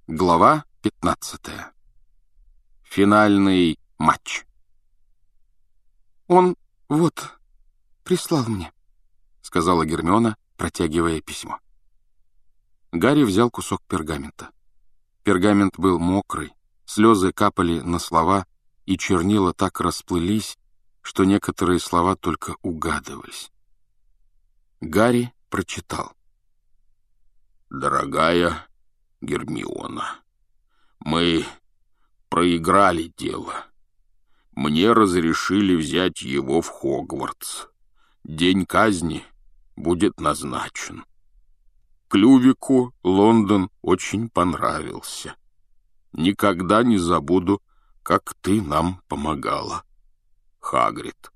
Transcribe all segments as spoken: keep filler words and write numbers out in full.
Глава пятнадцатая. Финальный матч. «Он вот прислал мне», — сказала Гермиона, протягивая письмо. Гарри взял кусок пергамента. Пергамент был мокрый, слезы капали на слова, и чернила так расплылись, что некоторые слова только угадывались. Гарри прочитал. «Дорогая Гермиона, мы проиграли дело. Мне разрешили взять его в Хогвартс. День казни будет назначен. Клювику Лондон очень понравился. Никогда не забуду, как ты нам помогала. Хагрид».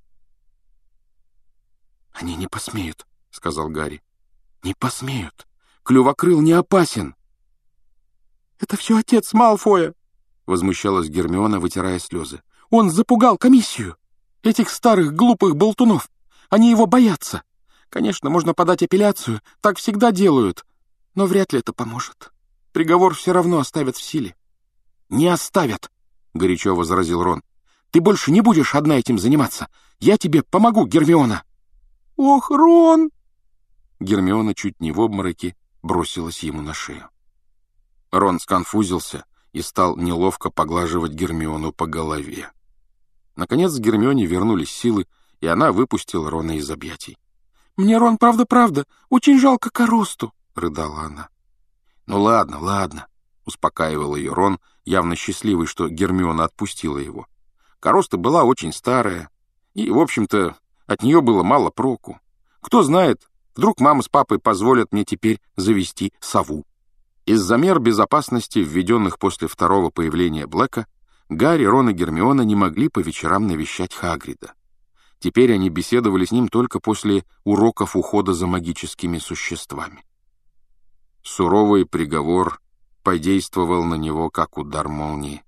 «Они не посмеют», — сказал Гарри. «Не посмеют. Клювокрыл не опасен». «Это все отец Малфоя», — возмущалась Гермиона, вытирая слезы. «Он запугал комиссию. Этих старых глупых болтунов. Они его боятся. Конечно, можно подать апелляцию, так всегда делают. Но вряд ли это поможет. Приговор все равно оставят в силе». «Не оставят», — горячо возразил Рон. «Ты больше не будешь одна этим заниматься. Я тебе помогу, Гермиона». «Ох, Рон!» Гермиона чуть не в обмороке бросилась ему на шею. Рон сконфузился и стал неловко поглаживать Гермиону по голове. Наконец к Гермионе вернулись силы, и она выпустила Рона из объятий. «Мне, Рон, правда-правда, очень жалко Коросту», — рыдала она. «Ну ладно, ладно», — успокаивал ее Рон, явно счастливый, что Гермиона отпустила его. Короста была очень старая, и, в общем-то, от нее было мало проку. Кто знает, вдруг мама с папой позволят мне теперь завести сову. Из-за мер безопасности, введенных после второго появления Блэка, Гарри, Рон и Гермиона не могли по вечерам навещать Хагрида. Теперь они беседовали с ним только после уроков ухода за магическими существами. Суровый приговор подействовал на него, как удар молнии.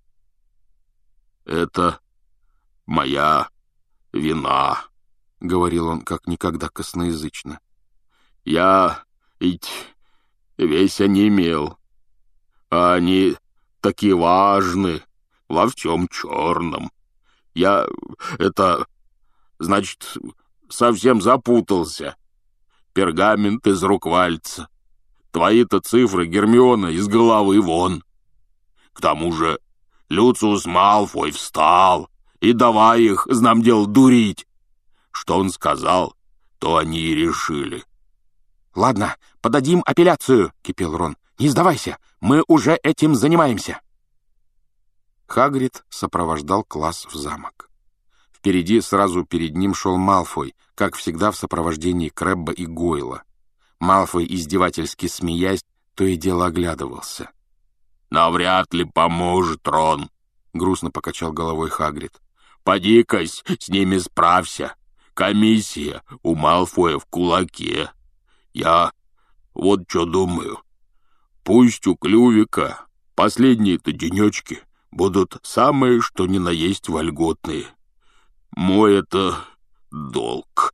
«Это моя вина», — говорил он как никогда косноязычно. «Я ведь весь онемел, а они такие важны, во всем черном. Я, это, значит, совсем запутался. Пергамент из рук вальца. Твои-то цифры, Гермиона, из головы вон. К тому же Люциус Малфой встал и давай их, знам дел, дурить. Что он сказал, то они и решили». «Ладно, подадим апелляцию», — кипел Рон. «Не сдавайся, мы уже этим занимаемся». Хагрид сопровождал класс в замок. Впереди, сразу перед ним, шел Малфой, как всегда в сопровождении Крэбба и Гойла. Малфой, издевательски смеясь, то и дело оглядывался. «Навряд ли поможет, Рон», — грустно покачал головой Хагрид. «Поди-кась, с ними справься. Комиссия у Малфоя в кулаке. Я вот что думаю. Пусть у Клювика последние-то денечки будут самые, что ни на есть вольготные. Мой это долг».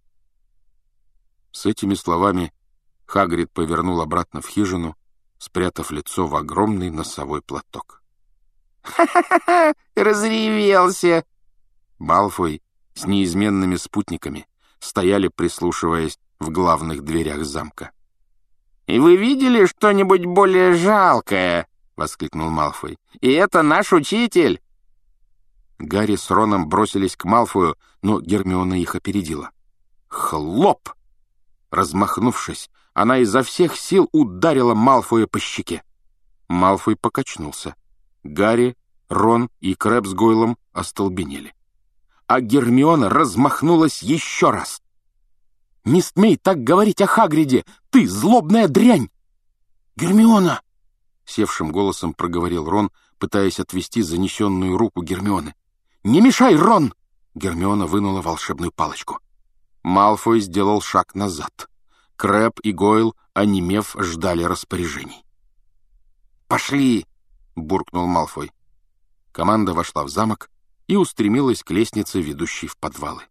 С этими словами Хагрид повернул обратно в хижину, спрятав лицо в огромный носовой платок. «Ха-ха-ха! Разревелся!» Малфой с неизменными спутниками стояли, прислушиваясь в главных дверях замка. «И вы видели что-нибудь более жалкое?» — воскликнул Малфой. «И это наш учитель!» Гарри с Роном бросились к Малфою, но Гермиона их опередила. Хлоп! Размахнувшись, она изо всех сил ударила Малфоя по щеке. Малфой покачнулся. Гарри, Рон и Крэбб с Гойлом остолбенели. А Гермиона размахнулась еще раз. «Не смей так говорить о Хагриде! Ты злобная дрянь!» «Гермиона!» — севшим голосом проговорил Рон, пытаясь отвести занесенную руку Гермионы. «Не мешай, Рон!» — Гермиона вынула волшебную палочку. Малфой сделал шаг назад. Крэбб и Гойл, онемев, ждали распоряжений. «Пошли!» — буркнул Малфой. Команда вошла в замок и устремилась к лестнице, ведущей в подвалы.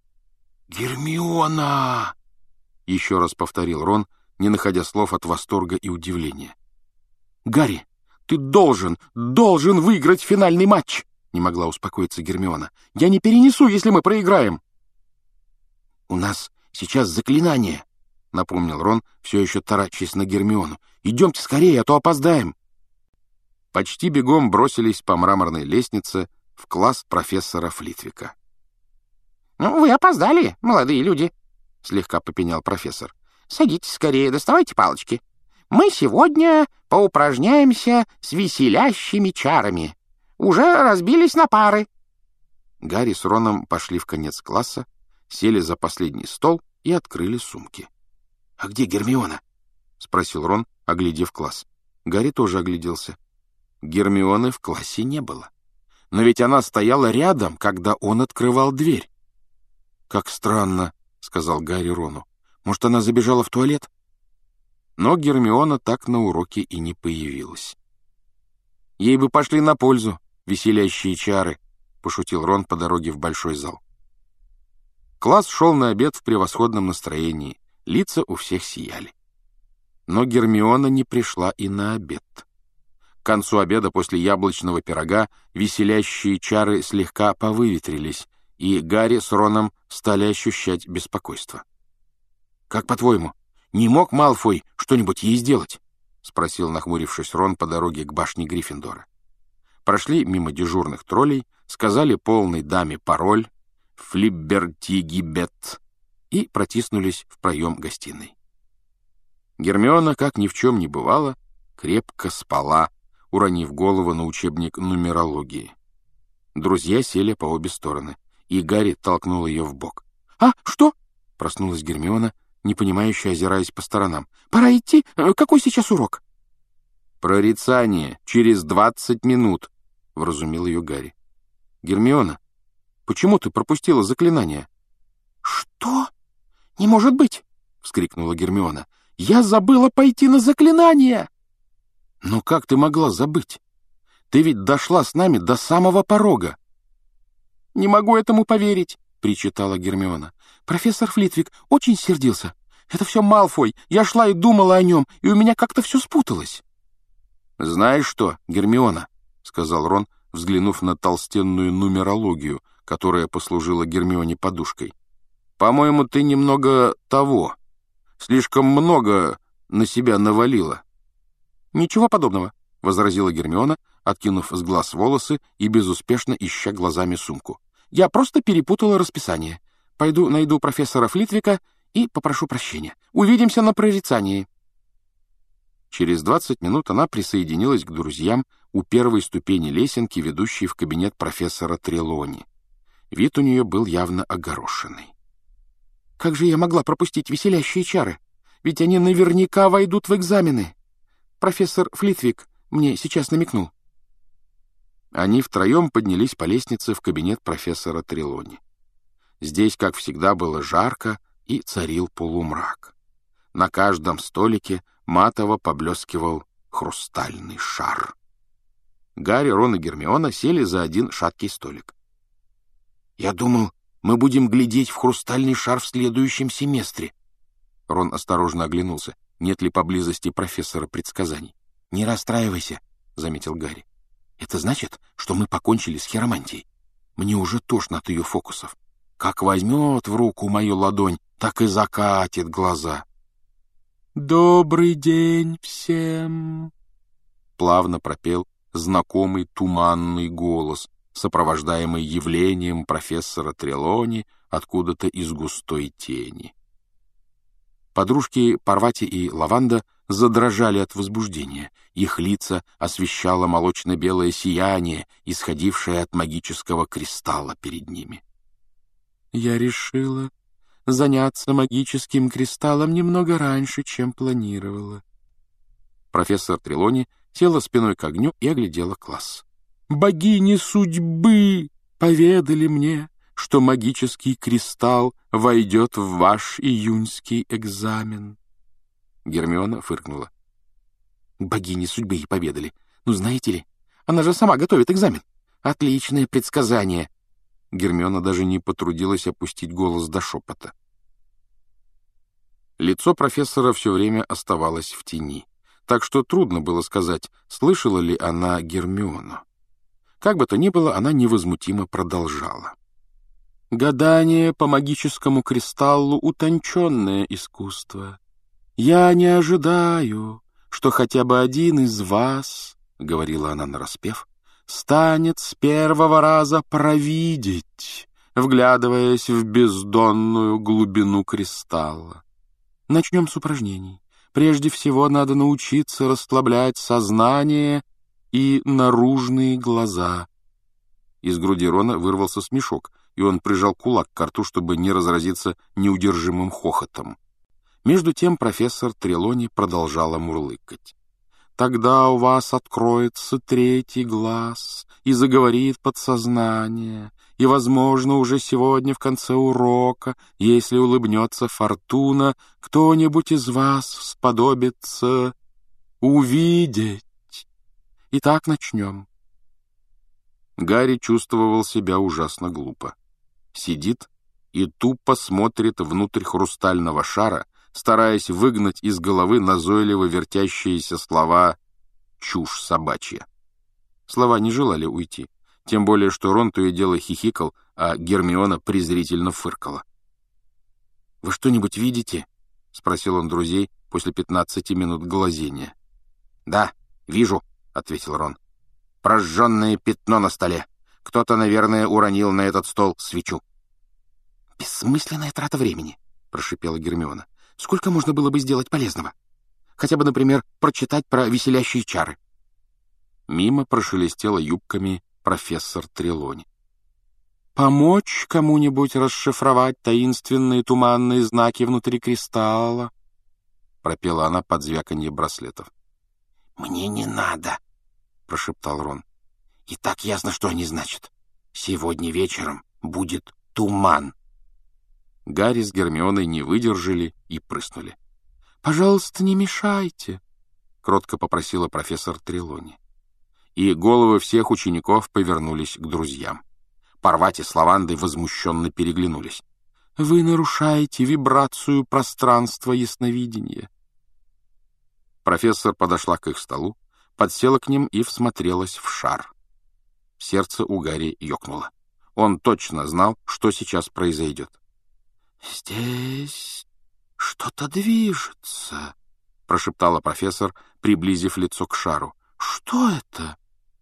«Гермиона!» — еще раз повторил Рон, не находя слов от восторга и удивления. «Гарри, Ты должен, должен выиграть финальный матч!» Не могла успокоиться Гермиона. «Я не перенесу, если мы проиграем!» «У нас сейчас заклинание!» — напомнил Рон, все еще таращась на Гермиону. «Идемте скорее, а то опоздаем!» Почти бегом бросились по мраморной лестнице в класс профессора Флитвика. «Ну, вы опоздали, молодые люди», — слегка попенял профессор. «Садитесь скорее, доставайте палочки. Мы сегодня поупражняемся с веселящими чарами. Уже разбились на пары». Гарри с Роном пошли в конец класса, сели за последний стол и открыли сумки. «А где Гермиона?» — спросил Рон, оглядев класс. Гарри тоже огляделся. Гермионы в классе не было. Но ведь она стояла рядом, когда он открывал дверь. «Как странно», — сказал Гарри Рону. «Может, она забежала в туалет?» Но Гермиона так на уроке и не появилась. «Ей бы пошли на пользу веселящие чары», — пошутил Рон по дороге в большой зал. Класс шел на обед в превосходном настроении, лица у всех сияли. Но Гермиона не пришла и на обед. К концу обеда после яблочного пирога веселящие чары слегка повыветрились, и Гарри с Роном стали ощущать беспокойство. «Как по-твоему, не мог Малфой что-нибудь ей сделать?» — спросил, нахмурившись, Рон по дороге к башне Гриффиндора. Прошли мимо дежурных троллей, сказали полной даме пароль «Флиббертигибет» и протиснулись в проем гостиной. Гермиона, как ни в чем не бывало, крепко спала, уронив голову на учебник нумерологии. Друзья сели по обе стороны, и Гарри толкнул ее в бок. «А, что?» — проснулась Гермиона, непонимающе озираясь по сторонам. «Пора идти. Какой сейчас урок?» «Прорицание. Через двадцать минут», — вразумил ее Гарри. «Гермиона, почему ты пропустила заклинание?» «Что? Не может быть!» — вскрикнула Гермиона. «Я забыла пойти на заклинание!» «Но как ты могла забыть? Ты ведь дошла с нами до самого порога!» «Не могу этому поверить!» — причитала Гермиона. «Профессор Флитвик очень сердился. Это все Малфой. Я шла и думала о нем, и у меня как-то все спуталось». «Знаешь что, Гермиона?» — сказал Рон, взглянув на толстенную нумерологию, которая послужила Гермионе подушкой. «По-моему, ты немного того. Слишком много на себя навалила». «Ничего подобного», — возразила Гермиона, откинув с глаз волосы и безуспешно ища глазами сумку. «Я просто перепутала расписание. Пойду найду профессора Флитвика и попрошу прощения. Увидимся на прорицании». Через двадцать минут она присоединилась к друзьям у первой ступени лесенки, ведущей в кабинет профессора Трелони. Вид у нее был явно огорошенный. «Как же я могла пропустить веселящие чары? Ведь они наверняка войдут в экзамены. Профессор Флитвик мне сейчас намекнул». Они втроем поднялись по лестнице в кабинет профессора Трелони. Здесь, как всегда, было жарко и царил полумрак. На каждом столике матово поблескивал хрустальный шар. Гарри, Рон и Гермиона сели за один шаткий столик. «Я думал, мы будем глядеть в хрустальный шар в следующем семестре». Рон осторожно оглянулся, нет ли поблизости профессора предсказаний. «Не расстраивайся», — заметил Гарри. «Это значит, что мы покончили с хиромантией. Мне уже тошно от ее фокусов. Как возьмет в руку мою ладонь, так и закатит глаза». «Добрый день всем!» — плавно пропел знакомый туманный голос, сопровождаемый явлением профессора Трелони откуда-то из густой тени. Подружки Парвати и Лаванда задрожали от возбуждения. Их лица освещало молочно-белое сияние, исходившее от магического кристалла перед ними. «Я решила заняться магическим кристаллом немного раньше, чем планировала». Профессор Трелони села спиной к огню и оглядела класс. «Богини судьбы поведали мне, что магический кристалл войдет в ваш июньский экзамен». Гермиона фыркнула. «Богини судьбы и поведали. Ну, знаете ли, она же сама готовит экзамен. Отличное предсказание». Гермиона даже не потрудилась опустить голос до шепота. Лицо профессора все время оставалось в тени. так что трудно было сказать, слышала ли она Гермиону. Как бы то ни было, она невозмутимо продолжала. «Гадание по магическому кристаллу — утонченное искусство. Я не ожидаю, что хотя бы один из вас, — говорила она нараспев, — станет с первого раза провидеть, вглядываясь в бездонную глубину кристалла. Начнем с упражнений. Прежде всего надо научиться расслаблять сознание и наружные глаза». Из груди Рона вырвался смешок, и он прижал кулак к рту, чтобы не разразиться неудержимым хохотом. Между тем профессор Трелони продолжала мурлыкать. «Тогда у вас откроется третий глаз и заговорит подсознание, и, возможно, уже сегодня в конце урока, если улыбнется фортуна, кто-нибудь из вас сподобится увидеть. Итак, начнем». Гарри чувствовал себя ужасно глупо. Сидит и тупо смотрит внутрь хрустального шара, стараясь выгнать из головы назойливо вертящиеся слова «чушь собачья». Слова не желали уйти, тем более что Рон то и дело хихикал, а Гермиона презрительно фыркала. «Вы что-нибудь видите?» — спросил он друзей после пятнадцати минут глазения. «Да, вижу», — ответил Рон. «Прожженное пятно на столе. Кто-то, наверное, уронил на этот стол свечу». «Бессмысленная трата времени», — прошипела Гермиона. «Сколько можно было бы сделать полезного? Хотя бы, например, прочитать про веселящие чары». Мимо прошелестела юбками профессор Трелони. «Помочь кому-нибудь расшифровать таинственные туманные знаки внутри кристалла?» — пропела она под звяканье браслетов. «Мне не надо», — прошептал Рон. «И так ясно, что они значат. Сегодня вечером будет туман». Гарри с Гермионой не выдержали и прыснули. «Пожалуйста, не мешайте», — кротко попросила профессор Трелони. И головы всех учеников повернулись к друзьям. Парвати с Лавандой возмущенно переглянулись. «Вы нарушаете вибрацию пространства ясновидения». Профессор подошла к их столу, подсела к ним и всмотрелась в шар. Сердце у Гарри ёкнуло. Он точно знал, что сейчас произойдет. «Здесь что-то движется», — прошептала профессор, приблизив лицо к шару. «Что это?»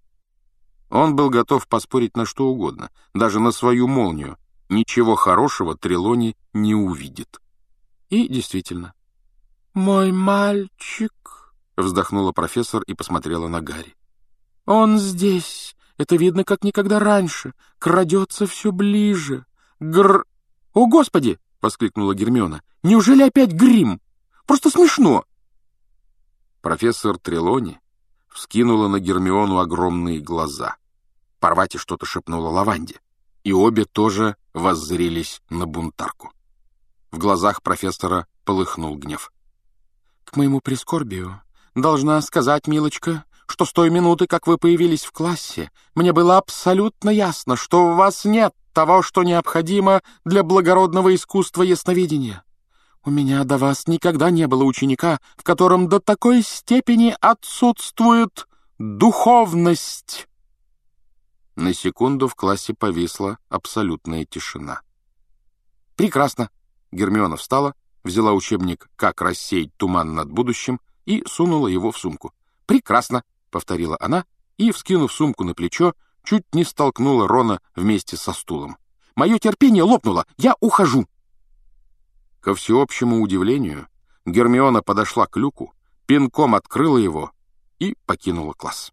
Он был готов поспорить на что угодно, даже на свою молнию. Ничего хорошего Трелони не увидит. И действительно. «Мой мальчик», — вздохнула профессор и посмотрела на Гарри. «Он здесь. Это видно как никогда раньше. Крадется все ближе. Гр... О, Господи!» — воскликнула Гермиона. «Неужели опять грим? Просто смешно!» Профессор Трелони вскинула на Гермиону огромные глаза. Парвати что-то шепнула Лаванде, и обе тоже воззрелись на бунтарку. В глазах профессора полыхнул гнев. «К моему прискорбию должна сказать, милочка, что с той минуты, как вы появились в классе, мне было абсолютно ясно, что у вас нет того, что необходимо для благородного искусства ясновидения. У меня до вас никогда не было ученика, в котором до такой степени отсутствует духовность». На секунду в классе повисла абсолютная тишина. «Прекрасно!» Гермиона встала, взяла учебник «Как рассеять туман над будущим» и сунула его в сумку. «Прекрасно!» — повторила она и, вскинув сумку на плечо, чуть не столкнула Рона вместе со стулом. «Мое терпение лопнуло! Я ухожу!» Ко всеобщему удивлению, Гермиона подошла к люку, пинком открыла его и покинула класс.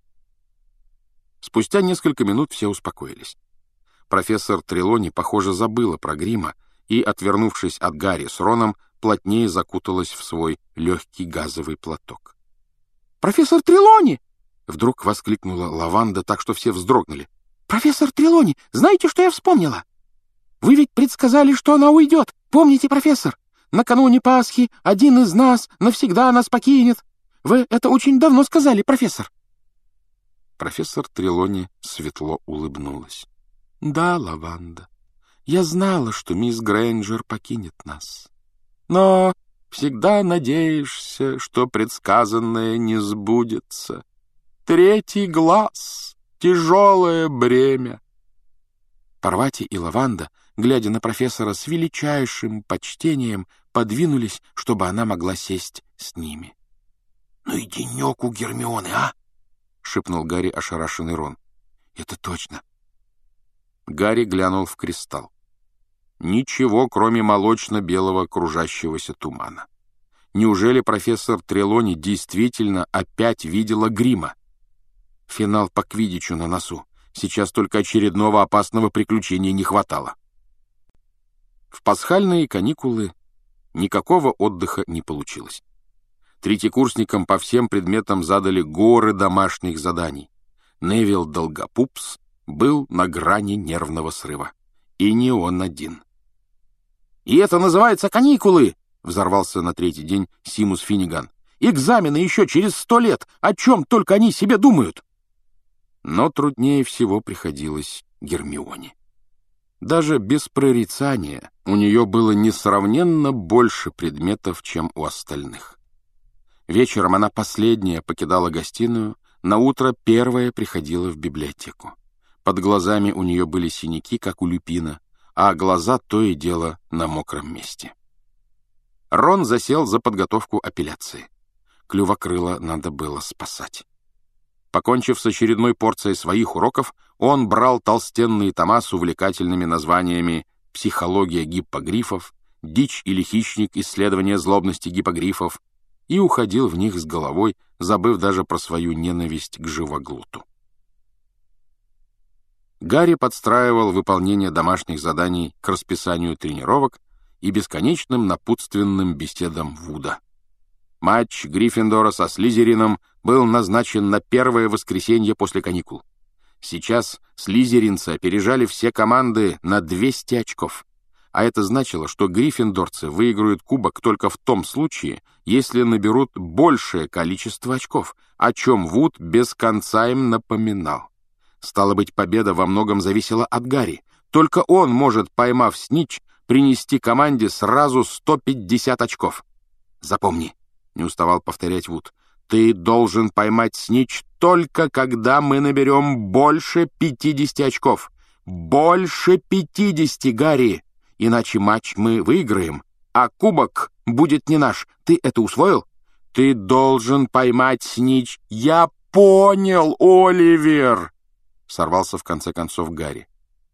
Спустя несколько минут все успокоились. Профессор Трелони, похоже, забыла про грима и, отвернувшись от Гарри с Роном, плотнее закуталась в свой легкий газовый платок. «Профессор Трелони!» — вдруг воскликнула Лаванда так, что все вздрогнули. «Профессор Трелони, знаете, что я вспомнила? Вы ведь предсказали, что она уйдет. Помните, профессор? Накануне Пасхи один из нас навсегда нас покинет. Вы это очень давно сказали, профессор». Профессор Трелони светло улыбнулась. «Да, Лаванда, я знала, что мисс Грейнджер покинет нас. Но Всегда надеешься, что предсказанное не сбудется. Третий глаз — тяжелое бремя. Парвати и Лаванда, глядя на профессора с величайшим почтением, подвинулись, чтобы она могла сесть с ними. — Ну и денек у Гермионы, а? — шепнул Гарри ошарашенный Рон. — Это точно. Гарри глянул в кристалл. Ничего, кроме молочно-белого кружащегося тумана. Неужели профессор Трелони действительно опять видела грима? Финал по квиддичу на носу. Сейчас только очередного опасного приключения не хватало. В пасхальные каникулы никакого отдыха не получилось. Третьекурсникам по всем предметам задали горы домашних заданий. Невилл Долгопупс был на грани нервного срыва. И не он один. «И это называется каникулы!» — взорвался на третий день Симус Финниган. «Экзамены еще через сто лет! О чем только они себе думают!» Но труднее всего приходилось Гермионе. Даже без прорицания у нее было несравненно больше предметов, чем у остальных. Вечером она последняя покидала гостиную, наутро первая приходила в библиотеку. Под глазами у нее были синяки, как у люпина, а глаза то и дело на мокром месте. Рон засел за подготовку апелляции. Клювокрыла надо было спасать. Покончив с очередной порцией своих уроков, он брал толстенные тома с увлекательными названиями «Психология гиппогрифов», «Дичь или хищник. Исследование злобности гиппогрифов» и уходил в них с головой, забыв даже про свою ненависть к живоглоту. Гарри подстраивал выполнение домашних заданий к расписанию тренировок и бесконечным напутственным беседам Вуда. Матч Гриффиндора со Слизерином был назначен на первое воскресенье после каникул. Сейчас слизеринцы опережали все команды на двести очков, а это значило, что гриффиндорцы выиграют кубок только в том случае, если наберут большее количество очков, о чем Вуд без конца им напоминал. Стало быть, победа во многом зависела от Гарри. Только он может, поймав снитч, принести команде сразу сто пятьдесят очков. «Запомни», — не уставал повторять Вуд, «ты должен поймать снитч только когда мы наберем больше пятидесяти очков. Больше пятидесяти, Гарри! Иначе матч мы выиграем, а кубок будет не наш. Ты это усвоил? Ты должен поймать снитч». «Я понял, Оливер!» — сорвался в конце концов Гарри.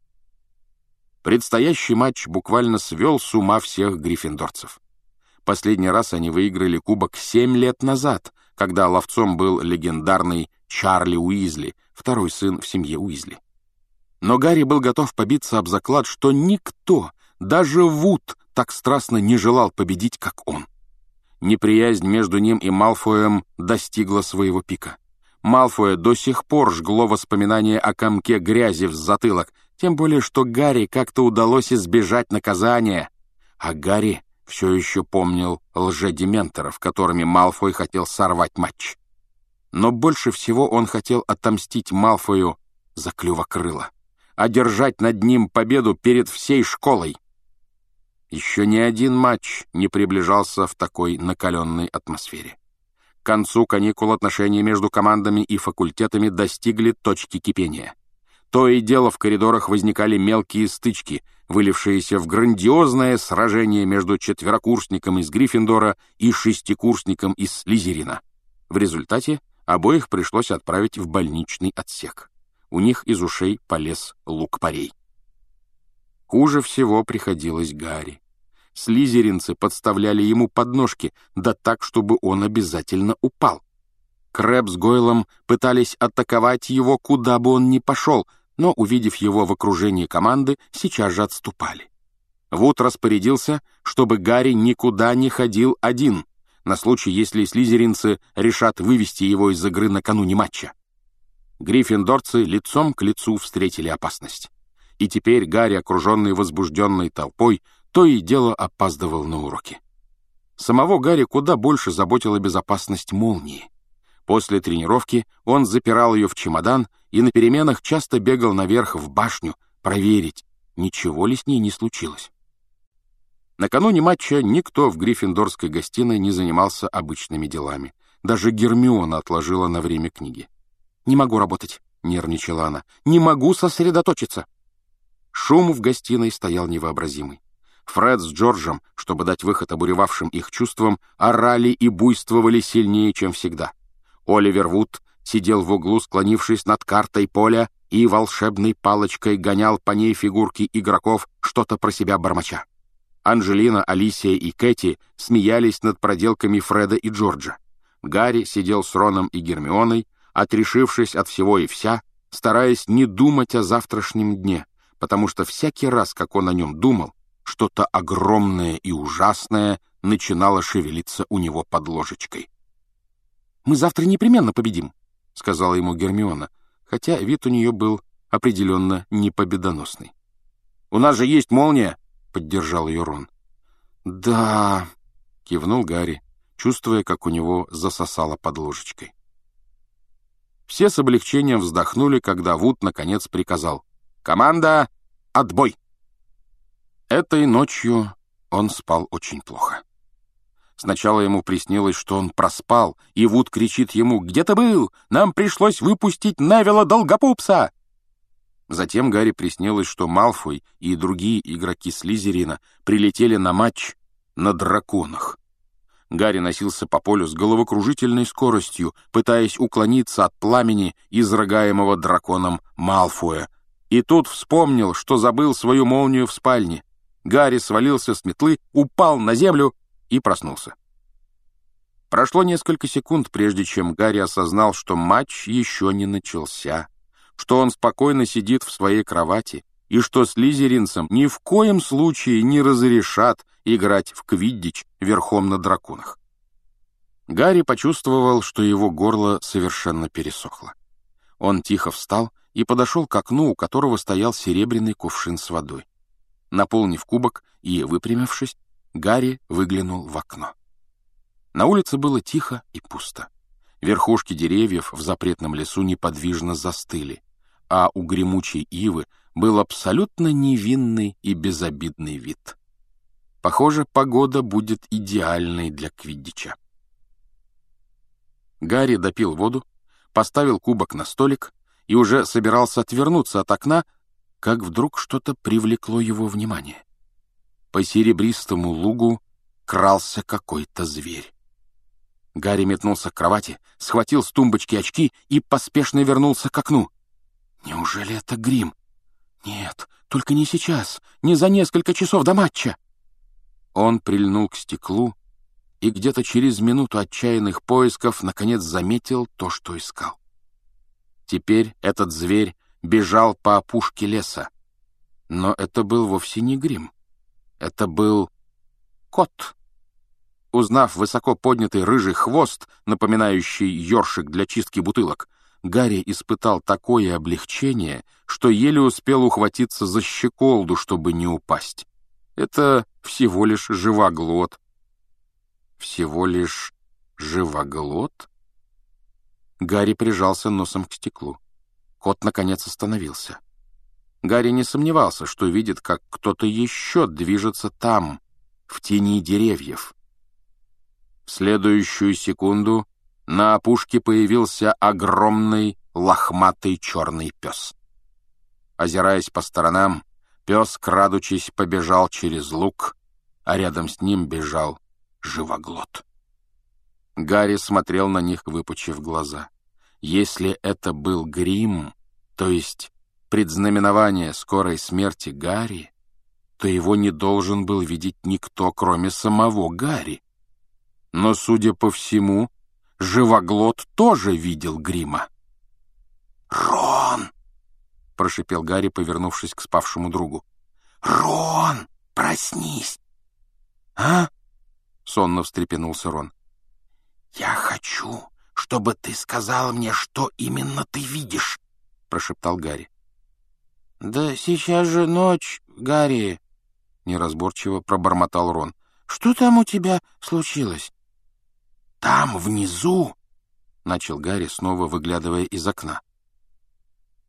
Предстоящий матч буквально свел с ума всех гриффиндорцев. Последний раз они выиграли кубок семь лет назад, когда ловцом был легендарный Чарли Уизли, второй сын в семье Уизли. Но Гарри был готов побиться об заклад, что никто, даже Вуд, так страстно не желал победить, как он. Неприязнь между ним и Малфоем достигла своего пика. Малфоя до сих пор жгло воспоминание о комке грязи в затылок, тем более что Гарри как-то удалось избежать наказания. А Гарри все еще помнил лжедементоров, которыми Малфой хотел сорвать матч. Но больше всего он хотел отомстить Малфою за Клювокрыла, одержать над ним победу перед всей школой. Еще ни один матч не приближался в такой накаленной атмосфере. К концу каникул отношения между командами и факультетами достигли точки кипения. То и дело в коридорах возникали мелкие стычки, вылившиеся в грандиозное сражение между четверокурсником из Гриффиндора и шестикурсником из Слизерина. В результате обоих пришлось отправить в больничный отсек. У них из ушей полез лук-порей. Хуже всего приходилось Гарри. Слизеринцы подставляли ему подножки, да так, чтобы он обязательно упал. Крэб с Гойлом пытались атаковать его, куда бы он ни пошел, но, увидев его в окружении команды, сейчас же отступали. Вуд распорядился, чтобы Гарри никуда не ходил один, на случай, если слизеринцы решат вывести его из игры накануне матча. Гриффиндорцы лицом к лицу встретили опасность. И теперь Гарри, окруженный возбужденной толпой, то и дело опаздывал на уроки. Самого Гарри куда больше заботила безопасность молнии. После тренировки он запирал ее в чемодан и на переменах часто бегал наверх в башню проверить, ничего ли с ней не случилось. Накануне матча никто в гриффиндорской гостиной не занимался обычными делами. Даже Гермиона отложила на время книги. «Не могу работать», — нервничала она. «Не могу сосредоточиться». Шум в гостиной стоял невообразимый. Фред с Джорджем, чтобы дать выход обуревавшим их чувствам, орали и буйствовали сильнее, чем всегда. Оливер Вуд сидел в углу, склонившись над картой поля, и волшебной палочкой гонял по ней фигурки игроков, что-то про себя бормоча. Анджелина, Алисия и Кэти смеялись над проделками Фреда и Джорджа. Гарри сидел с Роном и Гермионой, отрешившись от всего и вся, стараясь не думать о завтрашнем дне, потому что всякий раз, как он о нем думал, что-то огромное и ужасное начинало шевелиться у него под ложечкой. «Мы завтра непременно победим», — сказала ему Гермиона, хотя вид у нее был определенно непобедоносный. «У нас же есть молния», — поддержал ее Рон. «Да», — кивнул Гарри, чувствуя, как у него засосало под ложечкой. Все с облегчением вздохнули, когда Вуд наконец приказал: «Команда, отбой!» Этой ночью он спал очень плохо. Сначала ему приснилось, что он проспал, и Вуд кричит ему: «Где ты был? Нам пришлось выпустить Невилла Долгопупса!» Затем Гарри приснилось, что Малфой и другие игроки Слизерина прилетели на матч на драконах. Гарри носился по полю с головокружительной скоростью, пытаясь уклониться от пламени, изрыгаемого драконом Малфоя. И тут вспомнил, что забыл свою молнию в спальне. Гарри свалился с метлы, упал на землю и проснулся. Прошло несколько секунд, прежде чем Гарри осознал, что матч еще не начался, что он спокойно сидит в своей кровати и что слизеринцам ни в коем случае не разрешат играть в квиддич верхом на драконах. Гарри почувствовал, что его горло совершенно пересохло. Он тихо встал и подошел к окну, у которого стоял серебряный кувшин с водой. Наполнив кубок и выпрямившись, Гарри выглянул в окно. На улице было тихо и пусто. Верхушки деревьев в запретном лесу неподвижно застыли, а у гремучей ивы был абсолютно невинный и безобидный вид. Похоже, погода будет идеальной для квиддича. Гарри допил воду, поставил кубок на столик и уже собирался отвернуться от окна, как вдруг что-то привлекло его внимание. По серебристому лугу крался какой-то зверь. Гарри метнулся к кровати, схватил с тумбочки очки и поспешно вернулся к окну. Неужели это грим? Нет, только не сейчас, не за несколько часов до матча. Он прильнул к стеклу и где-то через минуту отчаянных поисков наконец заметил то, что искал. Теперь этот зверь бежал по опушке леса. Но это был вовсе не грим. Это был кот. Узнав высоко поднятый рыжий хвост, напоминающий ёршик для чистки бутылок, Гарри испытал такое облегчение, что еле успел ухватиться за щеколду, чтобы не упасть. Это всего лишь живоглот. Всего лишь живоглот? Гарри прижался носом к стеклу. Кот, наконец, остановился. Гарри не сомневался, что видит, как кто-то еще движется там, в тени деревьев. В следующую секунду на опушке появился огромный лохматый черный пес. Озираясь по сторонам, пес, крадучись, побежал через луг, а рядом с ним бежал живоглот. Гарри смотрел на них, выпучив глаза. Если это был грим, то есть предзнаменование скорой смерти Гарри, то его не должен был видеть никто, кроме самого Гарри. Но, судя по всему, живоглот тоже видел грима. «Рон!» — прошипел Гарри, повернувшись к спавшему другу. «Рон, проснись!» «А?» — сонно встрепенулся Рон. «Я хочу, чтобы ты сказал мне, что именно ты видишь», — прошептал Гарри. «Да сейчас же ночь, Гарри», — неразборчиво пробормотал Рон. «Что там у тебя случилось?» «Там, внизу», — начал Гарри, снова выглядывая из окна.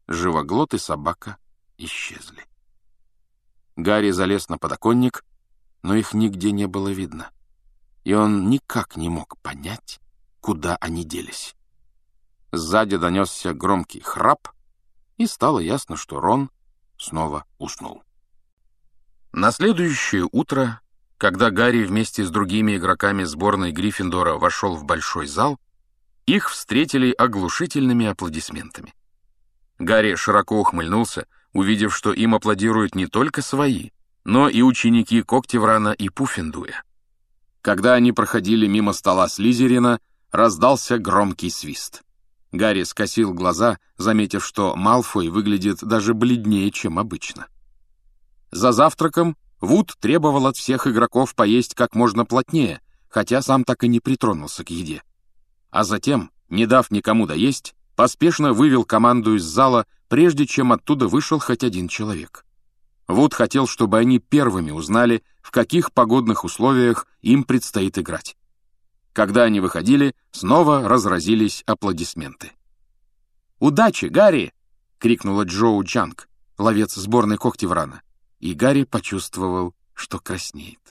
Живоглот и собака исчезли. Гарри залез на подоконник но их нигде не было видно, и он никак не мог понять, куда они делись. Сзади донесся громкий храп, и стало ясно, что Рон снова уснул. На следующее утро, когда Гарри вместе с другими игроками сборной Гриффиндора вошел в большой зал, их встретили оглушительными аплодисментами. Гарри широко ухмыльнулся, увидев, что им аплодируют не только свои, но и ученики Когтеврана и Пуффендуя. Когда они проходили мимо стола Слизерина, раздался громкий свист. Гарри скосил глаза, заметив, что Малфой выглядит даже бледнее, чем обычно. За завтраком Вуд требовал от всех игроков поесть как можно плотнее, хотя сам так и не притронулся к еде. А затем, не дав никому доесть, поспешно вывел команду из зала, прежде чем оттуда вышел хоть один человек. Вуд хотел, чтобы они первыми узнали, в каких погодных условиях им предстоит играть. Когда они выходили, снова разразились аплодисменты. «Удачи, Гарри!» — крикнула Джоу Чанг, ловец сборной Когтеврана, и Гарри почувствовал, что краснеет.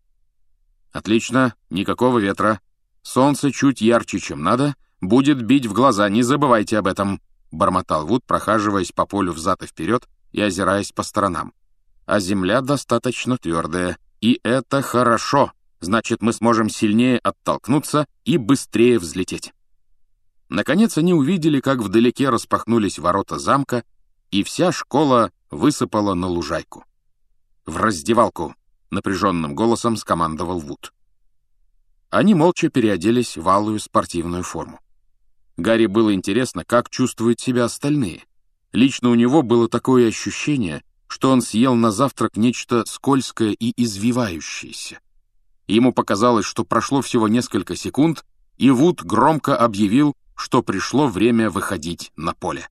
«Отлично, никакого ветра. Солнце чуть ярче, чем надо, будет бить в глаза, не забывайте об этом», — бормотал Вуд, прохаживаясь по полю взад и вперед и озираясь по сторонам. «А земля достаточно твердая, и это хорошо. Значит, мы сможем сильнее оттолкнуться и быстрее взлететь». Наконец они увидели, как вдалеке распахнулись ворота замка, и вся школа высыпала на лужайку. «В раздевалку!» — напряженным голосом скомандовал Вуд. Они молча переоделись в алую спортивную форму. Гарри было интересно, как чувствуют себя остальные. Лично у него было такое ощущение, что он съел на завтрак нечто скользкое и извивающееся. Ему показалось, что прошло всего несколько секунд, и Вуд громко объявил, что пришло время выходить на поле.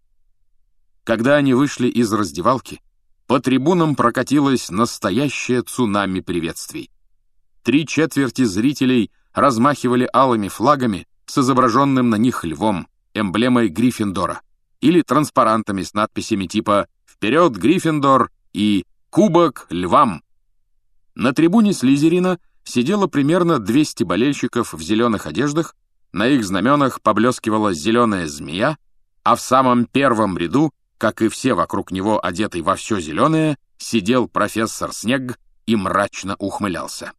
Когда они вышли из раздевалки, по трибунам прокатилось настоящее цунами приветствий. Три четверти зрителей размахивали алыми флагами с изображенным на них львом, эмблемой Гриффиндора, или транспарантами с надписями типа «Вперед, Гриффиндор!» и «Кубок львам!». На трибуне Слизерина сидело примерно двести болельщиков в зеленых одеждах, на их знаменах поблескивала зеленая змея, а в самом первом ряду, как и все вокруг него одетый во все зеленое, сидел профессор Снег и мрачно ухмылялся.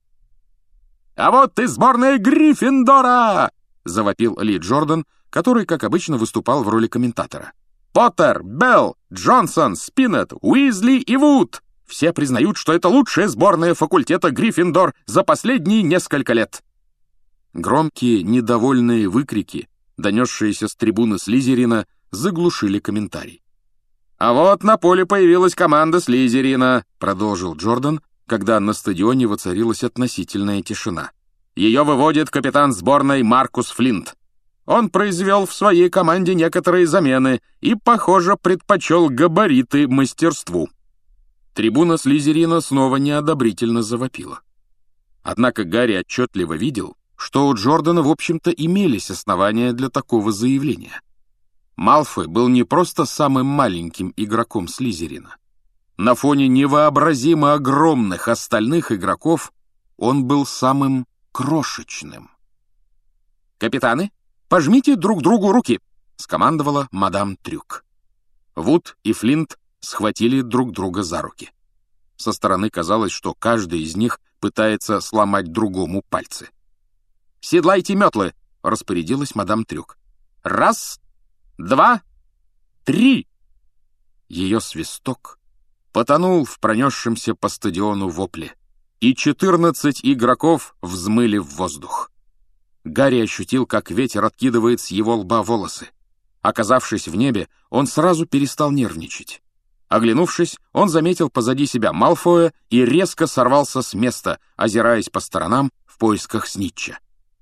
«А вот и сборная Гриффиндора!» — завопил Ли Джордан, который, как обычно, выступал в роли комментатора. «Поттер, Белл, Джонсон, Спинет, Уизли и Вуд! Все признают, что это лучшая сборная факультета Гриффиндор за последние несколько лет!» Громкие, недовольные выкрики, донесшиеся с трибуны Слизерина, заглушили комментарий. «А вот на поле появилась команда Слизерина», — продолжил Джордан, когда на стадионе воцарилась относительная тишина. «Ее выводит капитан сборной Маркус Флинт. Он произвел в своей команде некоторые замены и, похоже, предпочел габариты мастерству». Трибуна Слизерина снова неодобрительно завопила. Однако Гарри отчетливо видел, что у Джордана, в общем-то, имелись основания для такого заявления. Малфой был не просто самым маленьким игроком Слизерина. На фоне невообразимо огромных остальных игроков он был самым крошечным. «Капитаны, пожмите друг другу руки!» — скомандовала мадам Трюк. Вуд и Флинт схватили друг друга за руки. Со стороны казалось, что каждый из них пытается сломать другому пальцы. «Седлайте метлы!» — распорядилась мадам Трюк. «Раз, два, три!» Ее свисток потонул в пронесшемся по стадиону вопле, и четырнадцать игроков взмыли в воздух. Гарри ощутил, как ветер откидывает с его лба волосы. Оказавшись в небе, он сразу перестал нервничать. Оглянувшись, он заметил позади себя Малфоя и резко сорвался с места, озираясь по сторонам в поисках Снитча.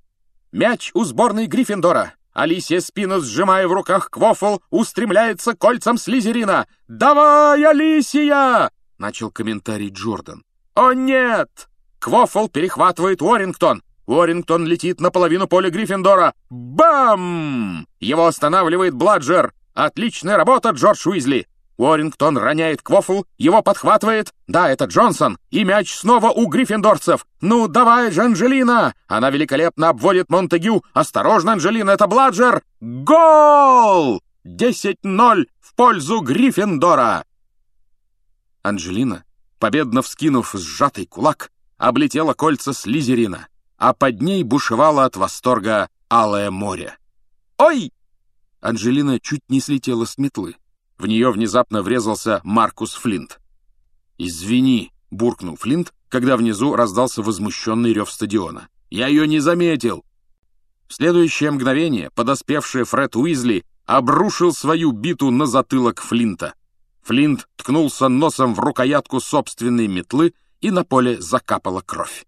«Мяч у сборной Гриффиндора! Алисия Спинос, сжимая в руках квофл, устремляется к кольцам Слизерина! Давай, Алисия!» — начал комментарий Джордан. «О нет! Квофл перехватывает Уоррингтон! Уоррингтон летит на половину поля Гриффиндора! Бам! Его останавливает Бладжер! Отличная работа, Джордж Уизли! Уоррингтон роняет квофл, его подхватывает. Да, это Джонсон. И мяч снова у гриффиндорцев. Ну, давай же, Анджелина! Она великолепно обводит Монтегю. Осторожно, Анджелина, это Бладжер. Гол! десять ноль в пользу Гриффиндора. Анджелина, победно вскинув сжатый кулак, облетела кольца Слизерина, а под ней бушевало от восторга алое море. «Ой!» Анджелина чуть не слетела с метлы. В нее внезапно врезался Маркус Флинт. «Извини», — буркнул Флинт, когда внизу раздался возмущенный рев стадиона. «Я ее не заметил!» В следующее мгновение подоспевший Фред Уизли обрушил свою биту на затылок Флинта. Флинт ткнулся носом в рукоятку собственной метлы, и на поле закапала кровь.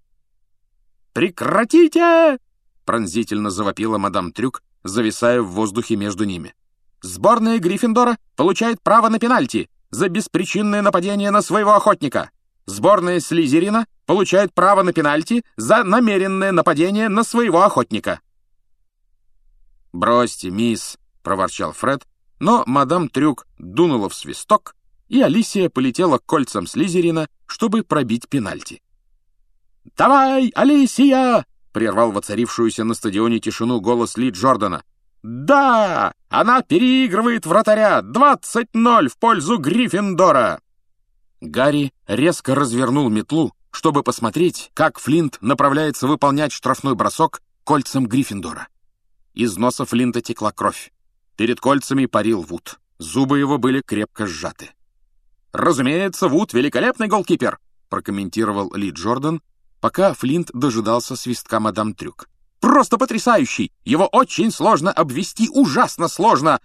«Прекратите!» — пронзительно завопила мадам Трюк, зависая в воздухе между ними. «Сборная Гриффиндора получает право на пенальти за беспричинное нападение на своего охотника. Сборная Слизерина получает право на пенальти за намеренное нападение на своего охотника». «Бросьте, мисс», — проворчал Фред, но мадам Трюк дунула в свисток, и Алисия полетела к кольцам Слизерина, чтобы пробить пенальти. «Давай, Алисия!» — прервал воцарившуюся на стадионе тишину голос Ли Джордана. «Да! Она переигрывает вратаря! двадцать ноль в пользу Гриффиндора!» Гарри резко развернул метлу, чтобы посмотреть, как Флинт направляется выполнять штрафной бросок кольцам Гриффиндора. Из носа Флинта текла кровь. Перед кольцами парил Вуд. Зубы его были крепко сжаты. «Разумеется, Вуд — великолепный голкипер», — прокомментировал Ли Джордан, пока Флинт дожидался свистка мадам Трюк. «Просто потрясающий! Его очень сложно обвести, ужасно сложно!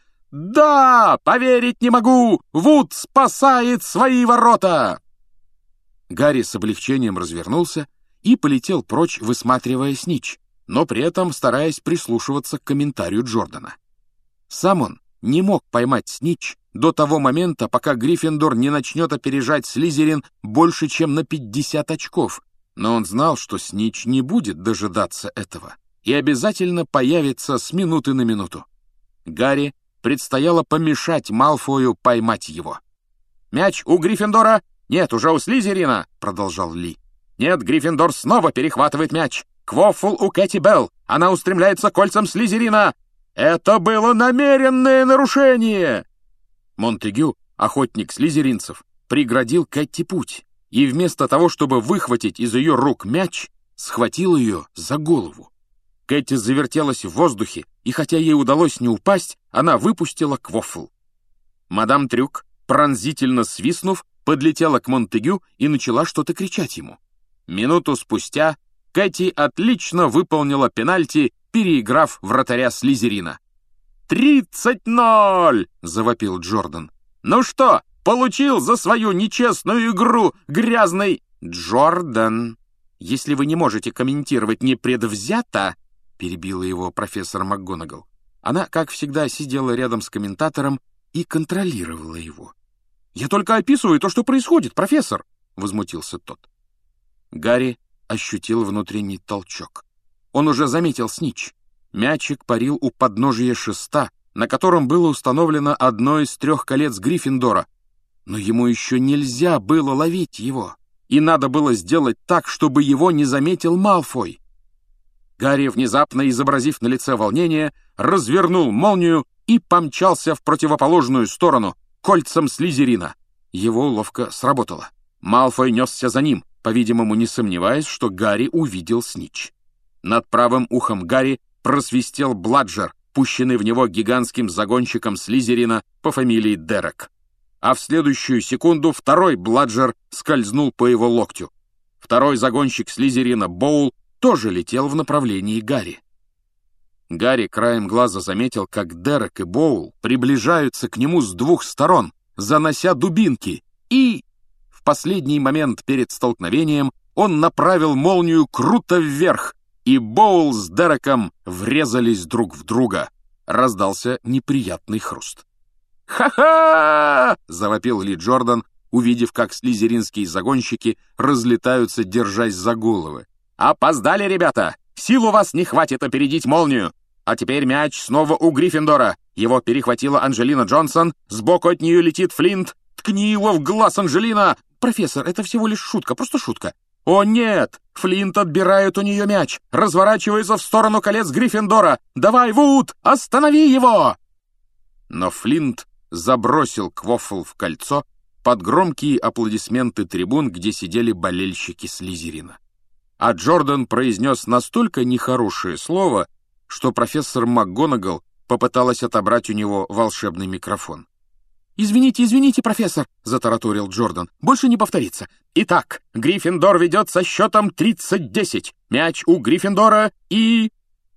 Да, поверить не могу! Вуд спасает свои ворота!» Гарри с облегчением развернулся и полетел прочь, высматривая снитч, но при этом стараясь прислушиваться к комментарию Джордана. Сам он не мог поймать снитч до того момента, пока Гриффиндор не начнет опережать Слизерин больше, чем на пятьдесят очков, но он знал, что снитч не будет дожидаться этого и обязательно появится с минуты на минуту. Гарри предстояло помешать Малфою поймать его. «Мяч у Гриффиндора? Нет, уже у Слизерина», — продолжал Ли. «Нет, Гриффиндор снова перехватывает мяч. Квофл у Кэти Белл. Она устремляется к кольцам Слизерина. Это было намеренное нарушение!» Монтегю, охотник слизеринцев, преградил Кэти путь, и вместо того, чтобы выхватить из ее рук мяч, схватил ее за голову. Кэти завертелась в воздухе, и хотя ей удалось не упасть, она выпустила квофл. Мадам Трюк, пронзительно свистнув, подлетела к Монтегю и начала что-то кричать ему. Минуту спустя Кэти отлично выполнила пенальти, переиграв вратаря Слизерина. «Тридцать ноль!» — завопил Джордан. «Ну что, получил за свою нечестную игру грязный...» «Джордан, если вы не можете комментировать непредвзято...» — перебила его профессор МакГонагал. Она, как всегда, сидела рядом с комментатором и контролировала его. «Я только описываю то, что происходит, профессор!» — возмутился тот. Гарри ощутил внутренний толчок. Он уже заметил снитч. Мячик парил у подножия шеста, на котором было установлено одно из трех колец Гриффиндора. Но ему еще нельзя было ловить его, и надо было сделать так, чтобы его не заметил Малфой. Гарри, внезапно изобразив на лице волнение, развернул молнию и помчался в противоположную сторону, кольцам Слизерина. Его уловка сработала. Малфой несся за ним, по-видимому, не сомневаясь, что Гарри увидел снитч. Над правым ухом Гарри просвистел Бладжер, пущенный в него гигантским загонщиком Слизерина по фамилии Дерек. А в следующую секунду второй Бладжер скользнул по его локтю. Второй загонщик Слизерина, Боул, тоже летел в направлении Гарри. Гарри краем глаза заметил, как Дерек и Боул приближаются к нему с двух сторон, занося дубинки, и... В последний момент перед столкновением он направил молнию круто вверх, и Боул с Дереком врезались друг в друга. Раздался неприятный хруст. «Ха-ха!» — завопил Ли Джордан, увидев, как слизеринские загонщики разлетаются, держась за головы. «Опоздали, ребята! Сил у вас не хватит опередить молнию! А теперь мяч снова у Гриффиндора. Его перехватила Анджелина Джонсон. Сбоку от нее летит Флинт. Ткни его в глаз, Анджелина! Профессор, это всего лишь шутка, просто шутка. О нет! Флинт отбирает у нее мяч. Разворачивается в сторону колец Гриффиндора. Давай, Вуд, останови его! Но Флинт забросил Квоффл в кольцо под громкие аплодисменты трибун, где сидели болельщики Слизерина. А Джордан произнес настолько нехорошее слово, что профессор МакГонагал попыталась отобрать у него волшебный микрофон. «Извините, извините, профессор», — затараторил Джордан. «Больше не повторится. Итак, Гриффиндор ведет со счетом тридцать десять. Мяч у Гриффиндора и...»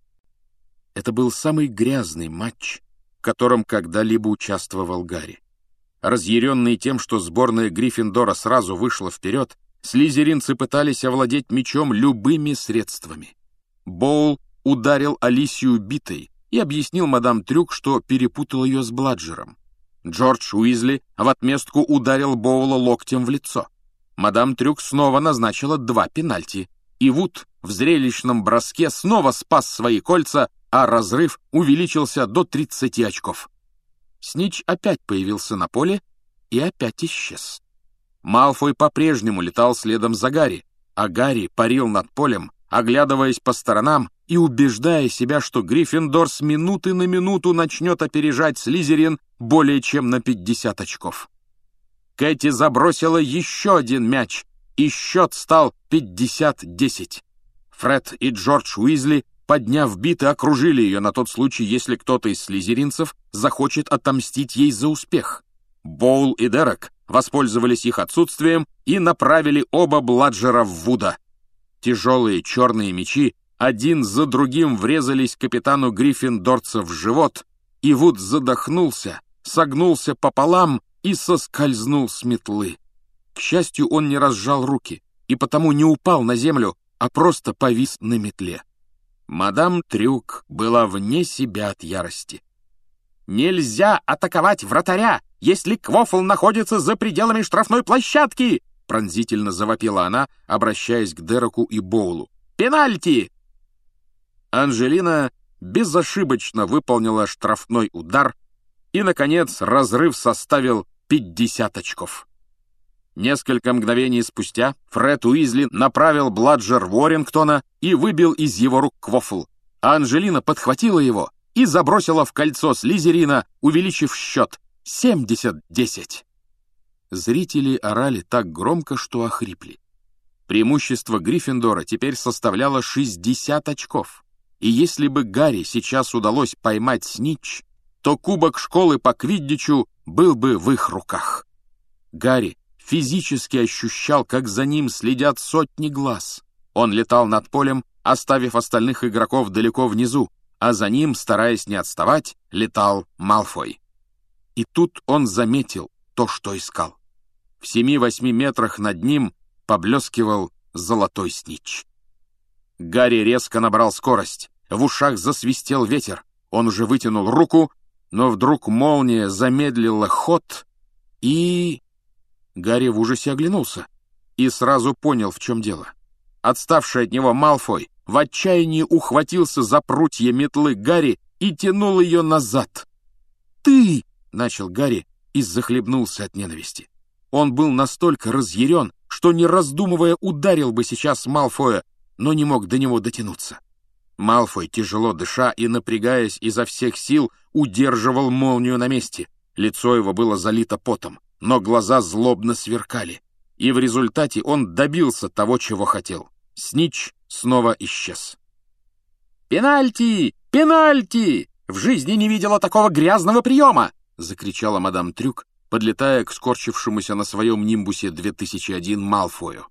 Это был самый грязный матч, в котором когда-либо участвовал Гарри. Разъяренные тем, что сборная Гриффиндора сразу вышла вперед, слизеринцы пытались овладеть мячом любыми средствами. Боул ударил Алисию битой и объяснил мадам Трюк, что перепутал ее с Бладжером. Джордж Уизли в отместку ударил Боула локтем в лицо. Мадам Трюк снова назначила два пенальти, и Вуд в зрелищном броске снова спас свои кольца, а разрыв увеличился до тридцати очков. Снитч опять появился на поле и опять исчез. Малфой по-прежнему летал следом за Гарри, а Гарри парил над полем, оглядываясь по сторонам и убеждая себя, что Гриффиндор с минуты на минуту начнет опережать Слизерин более чем на пятьдесят очков. Кэти забросила еще один мяч, и счет стал пятьдесят десять. Фред и Джордж Уизли, подняв биты, окружили ее на тот случай, если кто-то из слизеринцев захочет отомстить ей за успех. Боул и Дерек воспользовались их отсутствием и направили оба Бладжера в Вуда. Тяжелые черные мечи один за другим врезались капитану гриффиндорца в живот, и Вуд задохнулся, согнулся пополам и соскользнул с метлы. К счастью, он не разжал руки и потому не упал на землю, а просто повис на метле. Мадам Трюк была вне себя от ярости. «Нельзя атаковать вратаря, если Квоффл находится за пределами штрафной площадки!» пронзительно завопила она, обращаясь к Дереку и Боулу. «Пенальти!» Анджелина безошибочно выполнила штрафной удар, и, наконец, разрыв составил пятьдесят очков. Несколько мгновений спустя Фред Уизли направил Бладжер в Уоррингтона и выбил из его рук Квоффл, а Анджелина подхватила его и забросила в кольцо Слизерина, увеличив счет семьдесят десять. Зрители орали так громко, что охрипли. Преимущество Гриффиндора теперь составляло шестьдесят очков, и если бы Гарри сейчас удалось поймать Снитч, то кубок школы по квиддичу был бы в их руках. Гарри физически ощущал, как за ним следят сотни глаз. Он летал над полем, оставив остальных игроков далеко внизу, а за ним, стараясь не отставать, летал Малфой. И тут он заметил то, что искал. В семи-восьми метрах над ним поблескивал золотой Снитч. Гарри резко набрал скорость, в ушах засвистел ветер. Он уже вытянул руку, но вдруг молния замедлила ход, и... Гарри в ужасе оглянулся и сразу понял, в чем дело. Отставший от него Малфой в отчаянии ухватился за прутья метлы Гарри и тянул ее назад. «Ты!» — начал Гарри и захлебнулся от ненависти. Он был настолько разъярен, что, не раздумывая, ударил бы сейчас Малфоя, но не мог до него дотянуться. Малфой, тяжело дыша и напрягаясь изо всех сил, удерживал молнию на месте. Лицо его было залито потом, но глаза злобно сверкали. И в результате он добился того, чего хотел. Снитч снова исчез. «Пенальти! Пенальти! В жизни не видела такого грязного приема!» — закричала мадам Трюк, подлетая к скорчившемуся на своем нимбусе две тысячи один Малфою.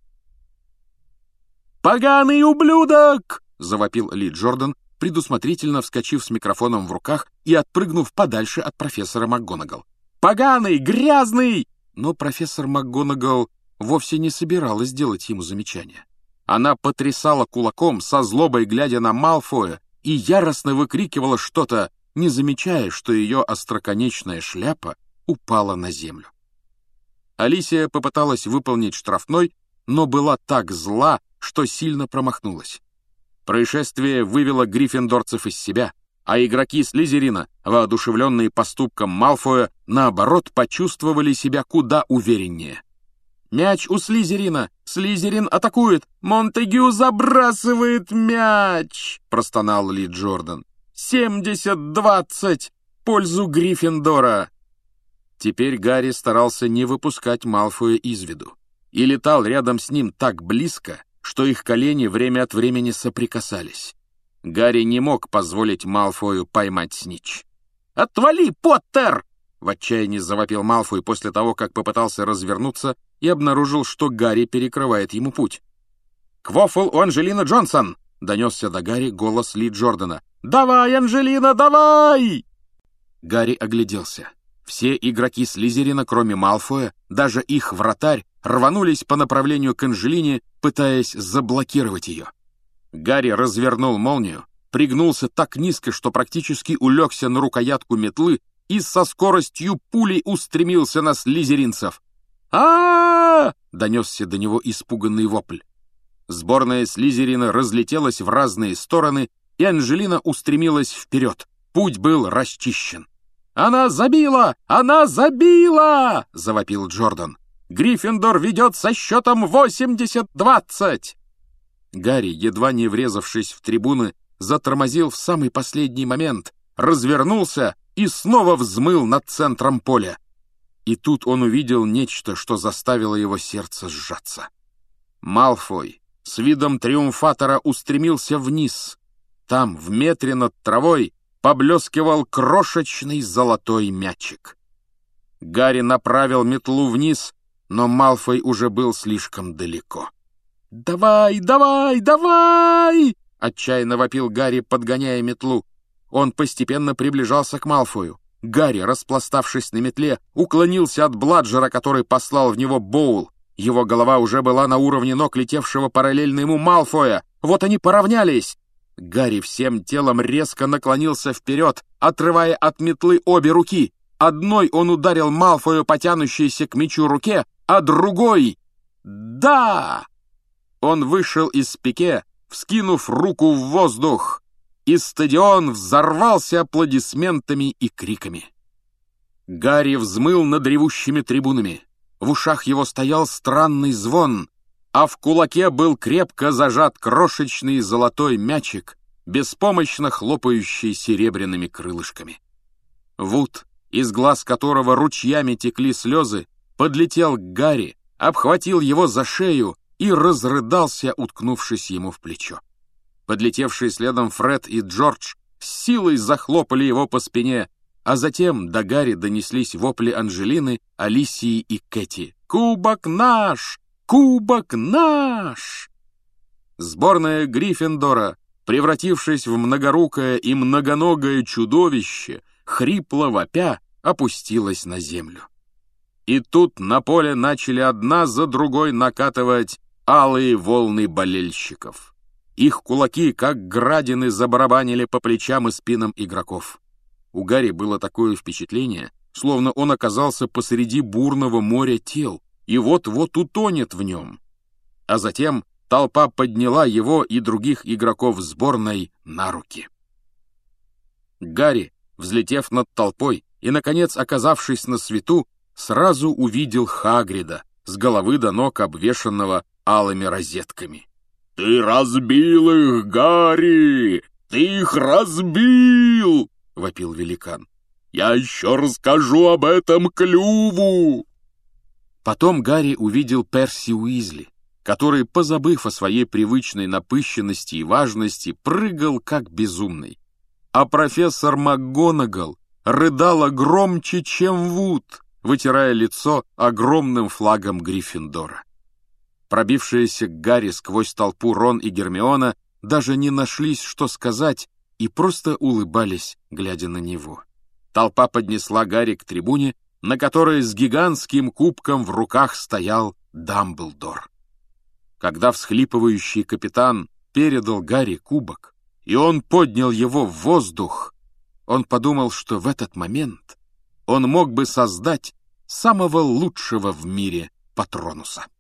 «Поганый ублюдок!» — завопил Ли Джордан, предусмотрительно вскочив с микрофоном в руках и отпрыгнув подальше от профессора МакГонагал. «Поганый! Грязный!» Но профессор МакГонагал вовсе не собиралась делать ему замечания. Она потрясала кулаком, со злобой глядя на Малфоя, и яростно выкрикивала что-то, не замечая, что ее остроконечная шляпа упала на землю. Алисия попыталась выполнить штрафной, но была так зла, что сильно промахнулась. Происшествие вывело гриффиндорцев из себя, а игроки Слизерина, воодушевленные поступком Малфоя, наоборот, почувствовали себя куда увереннее. «Мяч у Слизерина! Слизерин атакует! Монтегю забрасывает мяч!» — простонал Ли Джордан. «семьдесят двадцать! В пользу Гриффиндора!» Теперь Гарри старался не выпускать Малфоя из виду и летал рядом с ним так близко, что их колени время от времени соприкасались. Гарри не мог позволить Малфою поймать Снитч. «Отвали, Поттер!» — в отчаянии завопил Малфой после того, как попытался развернуться и обнаружил, что Гарри перекрывает ему путь. «Квоффл у Анджелины Джонсон!» — донесся до Гарри голос Ли Джордана. «Давай, Анджелина, давай!» Гарри огляделся. Все игроки Слизерина, кроме Малфоя, даже их вратарь, рванулись по направлению к Анджелине, пытаясь заблокировать ее. Гарри развернул молнию, пригнулся так низко, что практически улегся на рукоятку метлы и со скоростью пули устремился на слизеринцев. а, -а, -а донесся до него испуганный вопль. Сборная Слизерина разлетелась в разные стороны, и Анджелина устремилась вперед. Путь был расчищен. «Она забила! Она забила!» — завопил Джордан. «Гриффиндор ведет со счетом восемьдесят двадцать!» Гарри, едва не врезавшись в трибуны, затормозил в самый последний момент, развернулся и снова взмыл над центром поля. И тут он увидел нечто, что заставило его сердце сжаться. Малфой с видом триумфатора устремился вниз. Там, в метре над травой, поблескивал крошечный золотой мячик. Гарри направил метлу вниз, но Малфой уже был слишком далеко. «Давай, давай, давай!» — отчаянно вопил Гарри, подгоняя метлу. Он постепенно приближался к Малфою. Гарри, распластавшись на метле, уклонился от Бладжера, который послал в него Боул. Его голова уже была на уровне ног летевшего параллельно ему Малфоя. Вот они поравнялись. Гарри всем телом резко наклонился вперед, отрывая от метлы обе руки. Одной он ударил Малфою по тянущейся к мячу руке, а другой... «Да!» Он вышел из пике, вскинув руку в воздух, и стадион взорвался аплодисментами и криками. Гарри взмыл над ревущими трибунами. В ушах его стоял странный звон, а в кулаке был крепко зажат крошечный золотой мячик, беспомощно хлопающий серебряными крылышками. Вуд, из глаз которого ручьями текли слезы, подлетел к Гарри, обхватил его за шею и разрыдался, уткнувшись ему в плечо. Подлетевшие следом Фред и Джордж с силой захлопали его по спине, а затем до Гарри донеслись вопли Анджелины, Алисии и Кэти. «Кубок наш! Кубок наш!» Сборная Гриффиндора, превратившись в многорукое и многоногое чудовище, хрипло вопя, опустилась на землю. И тут на поле начали одна за другой накатывать алые волны болельщиков. Их кулаки, как градины, забарабанили по плечам и спинам игроков. У Гарри было такое впечатление, словно он оказался посреди бурного моря тел и вот-вот утонет в нем. А затем толпа подняла его и других игроков сборной на руки. Гарри, взлетев над толпой и, наконец, оказавшись на свету, сразу увидел Хагрида, с головы до ног обвешанного алыми розетками. «Ты разбил их, Гарри! Ты их разбил!» — вопил великан. «Я еще расскажу об этом Клюву!» Потом Гарри увидел Перси Уизли, который, позабыв о своей привычной напыщенности и важности, прыгал как безумный. А профессор МакГонагал рыдала громче, чем Вуд, вытирая лицо огромным флагом Гриффиндора. Пробившиеся к Гарри сквозь толпу Рон и Гермиона даже не нашлись, что сказать, и просто улыбались, глядя на него. Толпа поднесла Гарри к трибуне, на которой с гигантским кубком в руках стоял Дамблдор. Когда всхлипывающий капитан передал Гарри кубок, и он поднял его в воздух, он подумал, что в этот момент он мог бы создать самого лучшего в мире Патронуса.